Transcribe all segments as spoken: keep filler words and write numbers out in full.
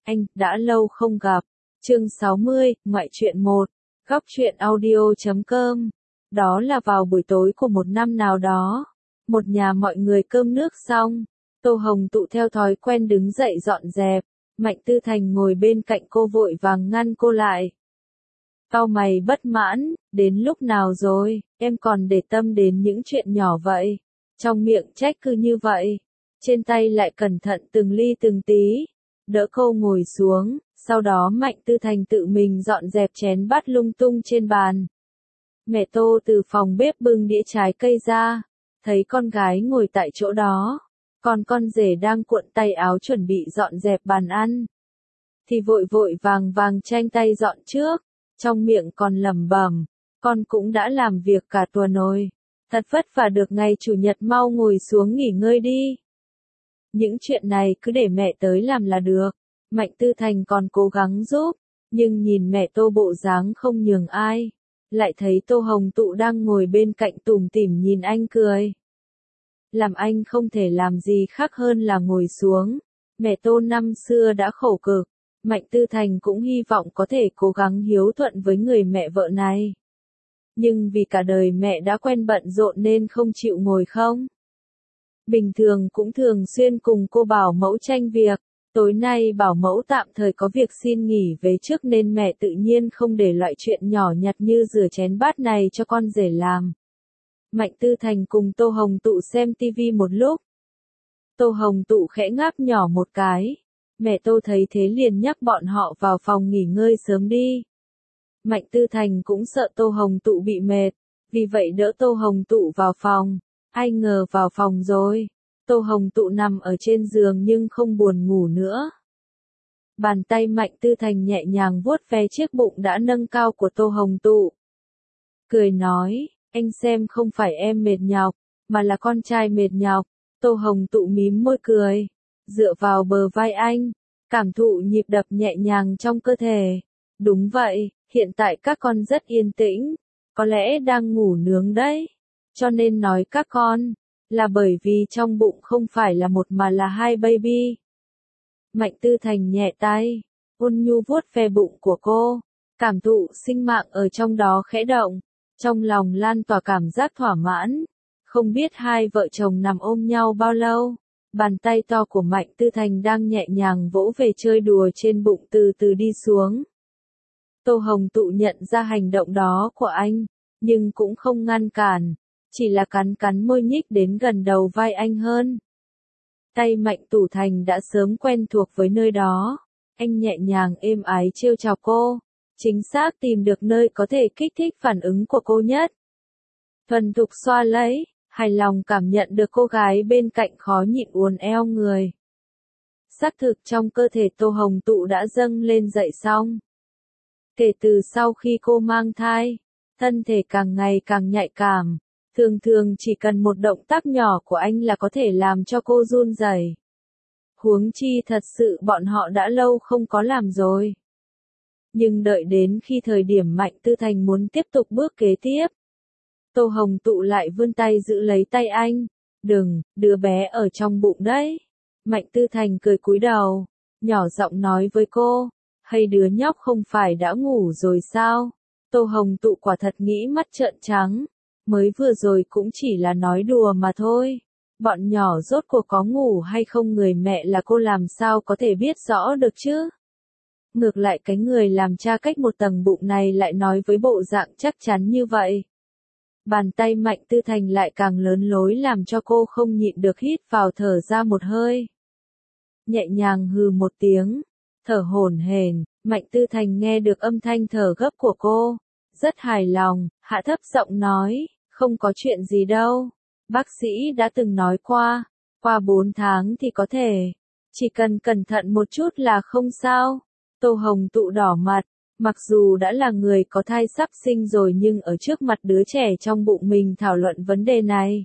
Anh, đã lâu không gặp. Chương sáu mươi, ngoại truyện một, góc truyện audio chấm com. Đó là vào buổi tối của một năm nào đó. Một nhà mọi người cơm nước xong. Tô Hồng Tụ theo thói quen đứng dậy dọn dẹp. Mạnh Tư Thành ngồi bên cạnh cô vội vàng ngăn cô lại. Cau mày bất mãn, đến lúc nào rồi, em còn để tâm đến những chuyện nhỏ vậy. Trong miệng trách cứ như vậy. Trên tay lại cẩn thận từng ly từng tí. Đỡ cô ngồi xuống, sau đó Mạnh Tư Thành tự mình dọn dẹp chén bát lung tung trên bàn. Mẹ Tô từ phòng bếp bưng đĩa trái cây ra, thấy con gái ngồi tại chỗ đó, còn con rể đang cuộn tay áo chuẩn bị dọn dẹp bàn ăn. Thì vội vội vàng vàng tranh tay dọn trước, trong miệng còn lẩm bẩm, con cũng đã làm việc cả tuần rồi, thật vất vả được ngày chủ nhật mau ngồi xuống nghỉ ngơi đi. Những chuyện này cứ để mẹ tới làm là được. Mạnh Tư Thành còn cố gắng giúp, nhưng nhìn mẹ Tô bộ dáng không nhường ai, lại thấy Tô Hồng Tụ đang ngồi bên cạnh tủm tỉm nhìn anh cười. Làm anh không thể làm gì khác hơn là ngồi xuống. Mẹ Tô năm xưa đã khổ cực, Mạnh Tư Thành cũng hy vọng có thể cố gắng hiếu thuận với người mẹ vợ này. Nhưng vì cả đời mẹ đã quen bận rộn nên không chịu ngồi không. Bình thường cũng thường xuyên cùng cô bảo mẫu tranh việc, tối nay bảo mẫu tạm thời có việc xin nghỉ về trước nên mẹ tự nhiên không để loại chuyện nhỏ nhặt như rửa chén bát này cho con rể làm. Mạnh Tư Thành cùng Tô Hồng Tụ xem tivi một lúc. Tô Hồng Tụ khẽ ngáp nhỏ một cái, mẹ Tô thấy thế liền nhắc bọn họ vào phòng nghỉ ngơi sớm đi. Mạnh Tư Thành cũng sợ Tô Hồng Tụ bị mệt, vì vậy đỡ Tô Hồng Tụ vào phòng. Ai ngờ vào phòng rồi, Tô Hồng Tụ nằm ở trên giường nhưng không buồn ngủ nữa. Bàn tay Mạnh Tư Thành nhẹ nhàng vuốt ve chiếc bụng đã nâng cao của Tô Hồng Tụ. Cười nói, anh xem không phải em mệt nhọc, mà là con trai mệt nhọc. Tô Hồng Tụ mím môi cười, dựa vào bờ vai anh, cảm thụ nhịp đập nhẹ nhàng trong cơ thể. Đúng vậy, hiện tại các con rất yên tĩnh, có lẽ đang ngủ nướng đấy. Cho nên nói các con, là bởi vì trong bụng không phải là một mà là hai baby. Mạnh Tư Thành nhẹ tay, ôn nhu vuốt ve bụng của cô, cảm thụ sinh mạng ở trong đó khẽ động, trong lòng lan tỏa cảm giác thỏa mãn. Không biết hai vợ chồng nằm ôm nhau bao lâu, bàn tay to của Mạnh Tư Thành đang nhẹ nhàng vỗ về chơi đùa trên bụng từ từ đi xuống. Tô Hồng Tụ nhận ra hành động đó của anh, nhưng cũng không ngăn cản. Chỉ là cắn cắn môi nhích đến gần đầu vai anh hơn. Tay Mạnh Tủ Thành đã sớm quen thuộc với nơi đó. Anh nhẹ nhàng êm ái trêu chọc cô. Chính xác tìm được nơi có thể kích thích phản ứng của cô nhất. Thuần thục xoa lấy, hài lòng cảm nhận được cô gái bên cạnh khó nhịn uốn eo người. Xác thực trong cơ thể Tô Hồng Tụ đã dâng lên dậy xong. Kể từ sau khi cô mang thai, thân thể càng ngày càng nhạy cảm. Thường thường chỉ cần một động tác nhỏ của anh là có thể làm cho cô run rẩy. Huống chi thật sự bọn họ đã lâu không có làm rồi. Nhưng đợi đến khi thời điểm Mạnh Tư Thành muốn tiếp tục bước kế tiếp, Tô Hồng Tụ lại vươn tay giữ lấy tay anh. Đừng, đứa bé ở trong bụng đấy. Mạnh Tư Thành cười cúi đầu, nhỏ giọng nói với cô, hay đứa nhóc không phải đã ngủ rồi sao? Tô Hồng Tụ quả thật nghĩ mắt trợn trắng. Mới vừa rồi cũng chỉ là nói đùa mà thôi. Bọn nhỏ rốt cuộc có ngủ hay không người mẹ là cô làm sao có thể biết rõ được chứ? Ngược lại cái người làm cha cách một tầng bụng này lại nói với bộ dạng chắc chắn như vậy. Bàn tay Mạnh Tư Thành lại càng lớn lối làm cho cô không nhịn được hít vào thở ra một hơi. Nhẹ nhàng hừ một tiếng, thở hổn hển, Mạnh Tư Thành nghe được âm thanh thở gấp của cô. Rất hài lòng, hạ thấp giọng nói. Không có chuyện gì đâu. Bác sĩ đã từng nói qua, qua bốn tháng thì có thể. Chỉ cần cẩn thận một chút là không sao. Tô Hồng Tụ đỏ mặt, mặc dù đã là người có thai sắp sinh rồi nhưng ở trước mặt đứa trẻ trong bụng mình thảo luận vấn đề này.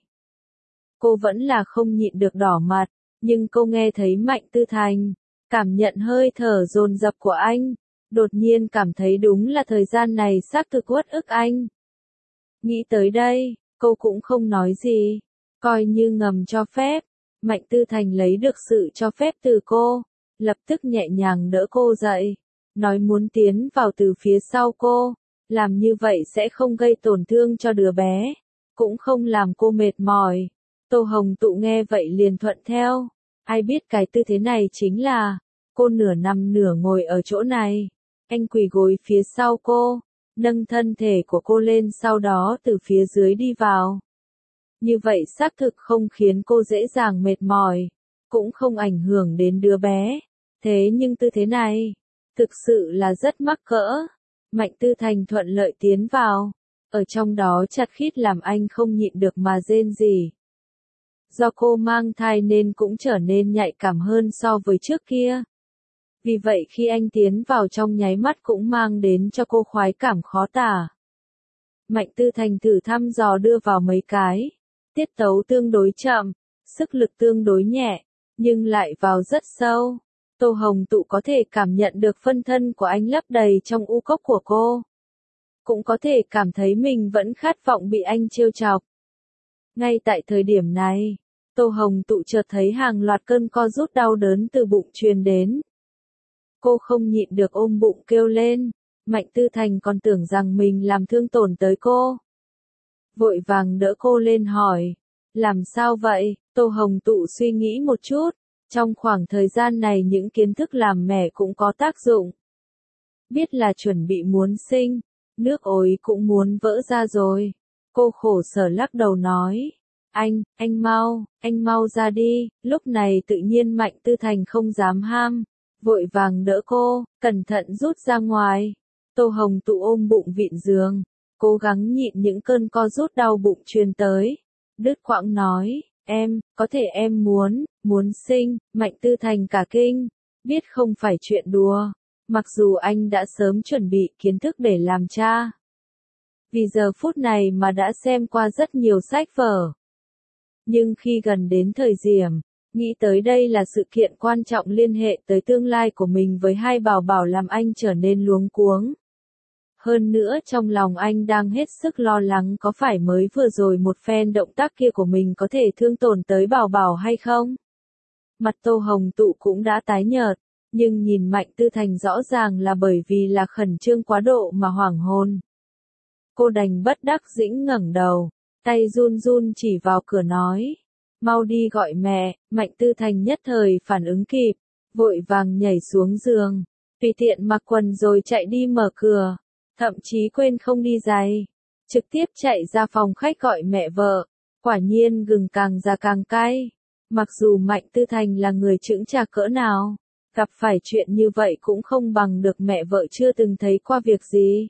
Cô vẫn là không nhịn được đỏ mặt, nhưng cô nghe thấy Mạnh Tư Thành, cảm nhận hơi thở dồn dập của anh. Đột nhiên cảm thấy đúng là thời gian này xác thực uất ức anh. Nghĩ tới đây, cô cũng không nói gì, coi như ngầm cho phép. Mạnh Tư Thành lấy được sự cho phép từ cô, lập tức nhẹ nhàng đỡ cô dậy, nói muốn tiến vào từ phía sau cô, làm như vậy sẽ không gây tổn thương cho đứa bé, cũng không làm cô mệt mỏi. Tô Hồng Tụ nghe vậy liền thuận theo, ai biết cái tư thế này chính là, cô nửa nằm nửa ngồi ở chỗ này, anh quỳ gối phía sau cô, nâng thân thể của cô lên sau đó từ phía dưới đi vào. Như vậy xác thực không khiến cô dễ dàng mệt mỏi, cũng không ảnh hưởng đến đứa bé, thế nhưng tư thế này, thực sự là rất mắc cỡ. Mạnh Tư Thành thuận lợi tiến vào, ở trong đó chặt khít làm anh không nhịn được mà rên rỉ. Do cô mang thai nên cũng trở nên nhạy cảm hơn so với trước kia. Vì vậy khi anh tiến vào trong nháy mắt cũng mang đến cho cô khoái cảm khó tả. Mạnh Tư Thành thử thăm dò đưa vào mấy cái, tiết tấu tương đối chậm, sức lực tương đối nhẹ, nhưng lại vào rất sâu. Tô Hồng Tụ có thể cảm nhận được phân thân của anh lấp đầy trong u cốc của cô. Cũng có thể cảm thấy mình vẫn khát vọng bị anh trêu chọc. Ngay tại thời điểm này, Tô Hồng Tụ chợt thấy hàng loạt cơn co rút đau đớn từ bụng truyền đến. Cô không nhịn được ôm bụng kêu lên, Mạnh Tư Thành còn tưởng rằng mình làm thương tổn tới cô. Vội vàng đỡ cô lên hỏi, làm sao vậy? Tô Hồng Tụ suy nghĩ một chút, trong khoảng thời gian này những kiến thức làm mẹ cũng có tác dụng. Biết là chuẩn bị muốn sinh, nước ối cũng muốn vỡ ra rồi. Cô khổ sở lắc đầu nói, anh, anh mau, anh mau ra đi. Lúc này tự nhiên Mạnh Tư Thành không dám ham, vội vàng đỡ cô, cẩn thận rút ra ngoài. Tô Hồng Tụ ôm bụng vịn giường, cố gắng nhịn những cơn co rút đau bụng truyền tới. Đứt quãng nói, em, có thể em muốn, muốn sinh. Mạnh Tư Thành cả kinh, biết không phải chuyện đùa, mặc dù anh đã sớm chuẩn bị kiến thức để làm cha. Vì giờ phút này mà đã xem qua rất nhiều sách vở. Nhưng khi gần đến thời điểm, nghĩ tới đây là sự kiện quan trọng liên hệ tới tương lai của mình với hai bảo bảo làm anh trở nên luống cuống. Hơn nữa trong lòng anh đang hết sức lo lắng có phải mới vừa rồi một phen động tác kia của mình có thể thương tổn tới bảo bảo hay không. Mặt Tô Hồng Tụ cũng đã tái nhợt, nhưng nhìn Mạnh Tư Thành rõ ràng là bởi vì là khẩn trương quá độ mà hoảng hồn. Cô đành bất đắc dĩ ngẩng đầu, tay run run chỉ vào cửa nói, mau đi gọi mẹ. Mạnh Tư Thành nhất thời phản ứng kịp, vội vàng nhảy xuống giường, tùy tiện mặc quần rồi chạy đi mở cửa, thậm chí quên không đi giày, trực tiếp chạy ra phòng khách gọi mẹ vợ. Quả nhiên gừng càng già càng cay, mặc dù Mạnh Tư Thành là người chững chạc cỡ nào, gặp phải chuyện như vậy cũng không bằng được mẹ vợ chưa từng thấy qua việc gì.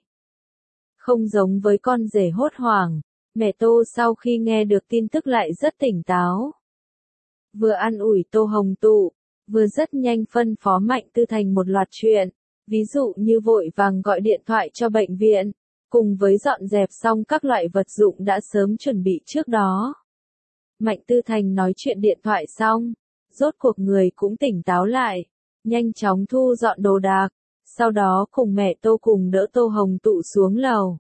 Không giống với con rể hốt hoảng, mẹ Tô sau khi nghe được tin tức lại rất tỉnh táo. Vừa an ủi Tô Hồng Tụ, vừa rất nhanh phân phó Mạnh Tư Thành một loạt chuyện, ví dụ như vội vàng gọi điện thoại cho bệnh viện, cùng với dọn dẹp xong các loại vật dụng đã sớm chuẩn bị trước đó. Mạnh Tư Thành nói chuyện điện thoại xong, rốt cuộc người cũng tỉnh táo lại, nhanh chóng thu dọn đồ đạc, sau đó cùng mẹ Tô cùng đỡ Tô Hồng Tụ xuống lầu.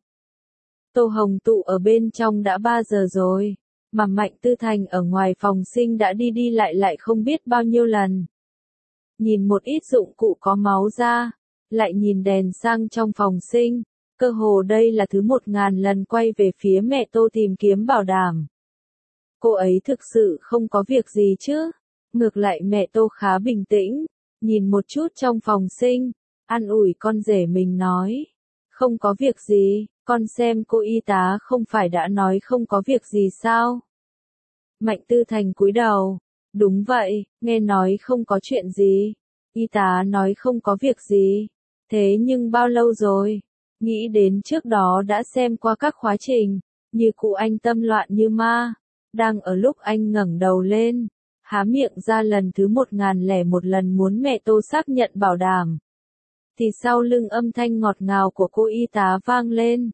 Tô Hồng Tụ ở bên trong đã ba giờ rồi, mà Mạnh Tư Thành ở ngoài phòng sinh đã đi đi lại lại không biết bao nhiêu lần. Nhìn một ít dụng cụ có máu ra, lại nhìn đèn sang trong phòng sinh, cơ hồ đây là thứ một ngàn lần quay về phía mẹ Tô tìm kiếm bảo đảm. Cô ấy thực sự không có việc gì chứ? Ngược lại mẹ Tô khá bình tĩnh, nhìn một chút trong phòng sinh, an ủi con rể mình nói, không có việc gì, con xem cô y tá không phải đã nói không có việc gì sao? Mạnh Tư Thành cúi đầu, đúng vậy, nghe nói không có chuyện gì, y tá nói không có việc gì, thế nhưng bao lâu rồi? Nghĩ đến trước đó đã xem qua các khóa trình, như cụ anh tâm loạn như ma, đang ở lúc anh ngẩng đầu lên, há miệng ra lần thứ một ngàn lẻ một lần muốn mẹ Tô xác nhận bảo đảm. Thì sau lưng âm thanh ngọt ngào của cô y tá vang lên.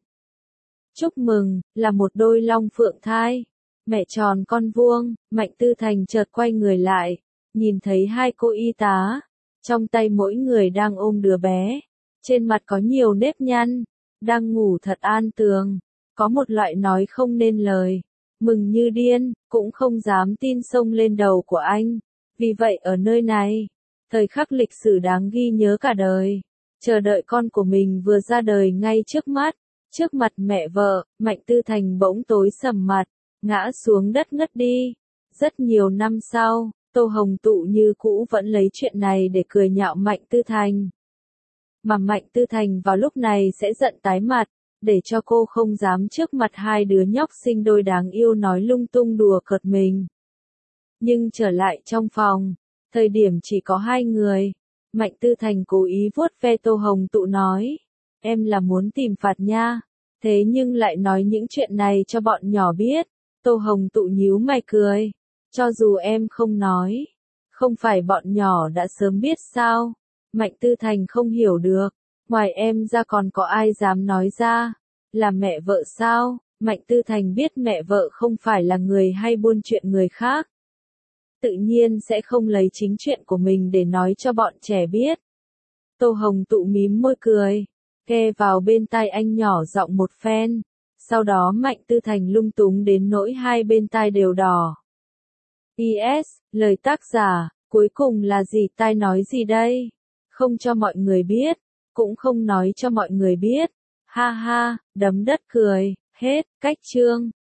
Chúc mừng, là một đôi long phượng thai. Mẹ tròn con vuông. Mạnh Tư Thành chợt quay người lại, nhìn thấy hai cô y tá, trong tay mỗi người đang ôm đứa bé, trên mặt có nhiều nếp nhăn, đang ngủ thật an tường, có một loại nói không nên lời, mừng như điên, cũng không dám tin xông lên đầu của anh. Vì vậy ở nơi này, Thời khắc lịch sử đáng ghi nhớ cả đời. Chờ đợi con của mình vừa ra đời ngay trước mắt. Trước mặt mẹ vợ, Mạnh Tư Thành bỗng tối sầm mặt, ngã xuống đất ngất đi. Rất nhiều năm sau, Tô Hồng Tụ như cũ vẫn lấy chuyện này để cười nhạo Mạnh Tư Thành. Mà Mạnh Tư Thành vào lúc này sẽ giận tái mặt, để cho cô không dám trước mặt hai đứa nhóc sinh đôi đáng yêu nói lung tung đùa cợt mình. Nhưng trở lại trong phòng, thời điểm chỉ có hai người, Mạnh Tư Thành cố ý vuốt ve Tô Hồng Tụ nói, em là muốn tìm phạt nha, thế nhưng lại nói những chuyện này cho bọn nhỏ biết. Tô Hồng Tụ nhíu mày cười, cho dù em không nói, không phải bọn nhỏ đã sớm biết sao? Mạnh Tư Thành không hiểu được, ngoài em ra còn có ai dám nói ra, là mẹ vợ sao? Mạnh Tư Thành biết mẹ vợ không phải là người hay buôn chuyện người khác. Tự nhiên sẽ không lấy chính chuyện của mình để nói cho bọn trẻ biết. Tô Hồng Tụ mím môi cười, kề vào bên tai anh nhỏ giọng một phen, sau đó Mạnh Tư Thành lung túng đến nỗi hai bên tai đều đỏ. pê ét, lời tác giả, cuối cùng là gì tai nói gì đây? Không cho mọi người biết, cũng không nói cho mọi người biết. Ha ha, đấm đất cười, hết, cách chương.